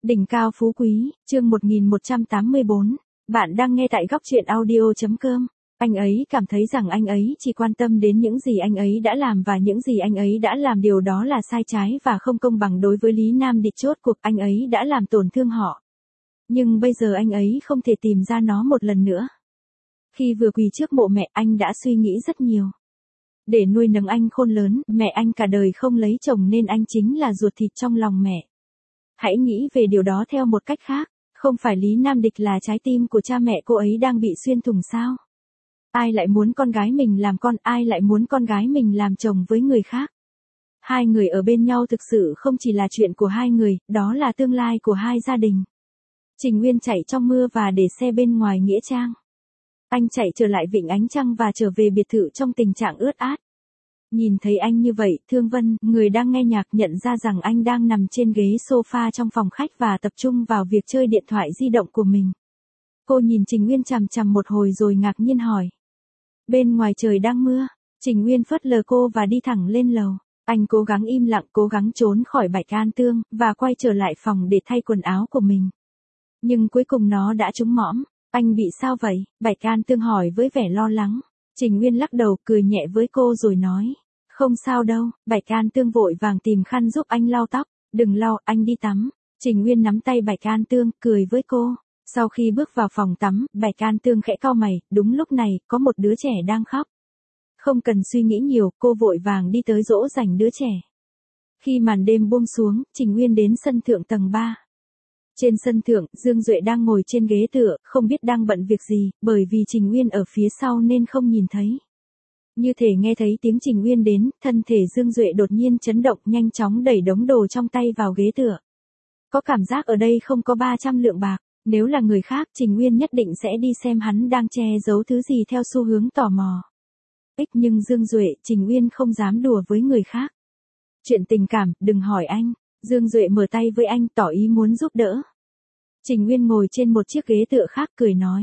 Đỉnh cao phú quý, chương 1184. Bạn đang nghe tại góc truyện audio.com. Anh ấy cảm thấy rằng anh ấy chỉ quan tâm đến những gì anh ấy đã làm và những gì anh ấy đã làm điều đó là sai trái và không công bằng đối với Lý Nam Địch. Chốt cuộc anh ấy đã làm tổn thương họ. Nhưng bây giờ anh ấy không thể tìm ra nó một lần nữa. Khi vừa quỳ trước mộ mẹ, anh đã suy nghĩ rất nhiều. Để nuôi nấng anh khôn lớn, mẹ anh cả đời không lấy chồng nên anh chính là ruột thịt trong lòng mẹ. Hãy nghĩ về điều đó theo một cách khác, không phải Lý Nam Địch là trái tim của cha mẹ cô ấy đang bị xuyên thủng sao? Ai lại muốn con gái mình làm con, ai lại muốn con gái mình làm chồng với người khác? Hai người ở bên nhau thực sự không chỉ là chuyện của hai người, đó là tương lai của hai gia đình. Trình Nguyên chạy trong mưa và để xe bên ngoài nghĩa trang. Anh chạy trở lại Vịnh Ánh Trăng và trở về biệt thự trong tình trạng ướt át. Nhìn thấy anh như vậy, Thương Vân, người đang nghe nhạc, nhận ra rằng anh đang nằm trên ghế sofa trong phòng khách và tập trung vào việc chơi điện thoại di động của mình. Cô nhìn Trình Nguyên chằm chằm một hồi rồi ngạc nhiên hỏi. Bên ngoài trời đang mưa. Trình Nguyên phớt lờ cô và đi thẳng lên lầu. Anh cố gắng im lặng, cố gắng trốn khỏi Bạch An Tương, và quay trở lại phòng để thay quần áo của mình. Nhưng cuối cùng nó đã trúng mõm. Anh bị sao vậy? Bạch An Tương hỏi với vẻ lo lắng. Trình Nguyên lắc đầu, cười nhẹ với cô rồi nói. Không sao đâu. Bạch An Tương vội vàng tìm khăn giúp anh lau tóc. Đừng lau, anh đi tắm. Trình Nguyên nắm tay Bạch An Tương, cười với cô. Sau khi bước vào phòng tắm, Bạch An Tương khẽ cau mày. Đúng lúc này, có một đứa trẻ đang khóc. Không cần suy nghĩ nhiều, cô vội vàng đi tới dỗ dành đứa trẻ. Khi màn đêm buông xuống, Trình Nguyên đến sân thượng tầng 3. Trên sân thượng, Dương Duệ đang ngồi trên ghế tựa, không biết đang bận việc gì, bởi vì Trình Nguyên ở phía sau nên không nhìn thấy. Như thể nghe thấy tiếng Trình Nguyên đến, thân thể Dương Duệ đột nhiên chấn động, nhanh chóng đẩy đống đồ trong tay vào ghế tựa. Có cảm giác ở đây không có 300 lượng bạc, nếu là người khác, Trình Nguyên nhất định sẽ đi xem hắn đang che giấu thứ gì theo xu hướng tò mò. Nhưng Dương Duệ, Trình Nguyên không dám đùa với người khác. Chuyện tình cảm, đừng hỏi anh. Dương Duệ mở tay với anh, tỏ ý muốn giúp đỡ. Trình Nguyên ngồi trên một chiếc ghế tựa khác, cười nói.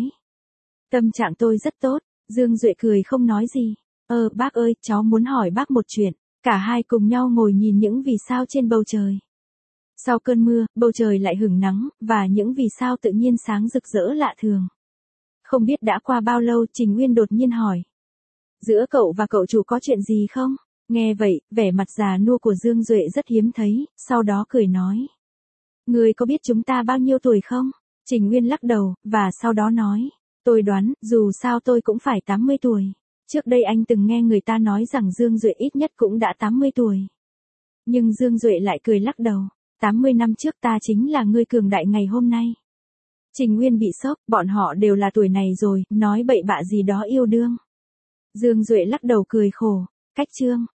Tâm trạng tôi rất tốt. Dương Duệ cười không nói gì. Bác ơi, cháu muốn hỏi bác một chuyện. Cả hai cùng nhau ngồi nhìn những vì sao trên bầu trời. Sau cơn mưa, bầu trời lại hửng nắng, và những vì sao tự nhiên sáng rực rỡ lạ thường. Không biết đã qua bao lâu, Trình Nguyên đột nhiên hỏi. Giữa cậu và cậu chủ có chuyện gì không? Nghe vậy, vẻ mặt già nua của Dương Duệ rất hiếm thấy, sau đó cười nói. Người có biết chúng ta bao nhiêu tuổi không? Trình Nguyên lắc đầu, và sau đó nói. Tôi đoán, dù sao tôi cũng phải 80 tuổi. Trước đây anh từng nghe người ta nói rằng Dương Duệ ít nhất cũng đã 80 tuổi. Nhưng Dương Duệ lại cười lắc đầu. 80 năm trước ta chính là người cường đại ngày hôm nay. Trình Nguyên bị sốc, bọn họ đều là tuổi này rồi, nói bậy bạ gì đó yêu đương. Dương Duệ lắc đầu cười khổ. Cách chương.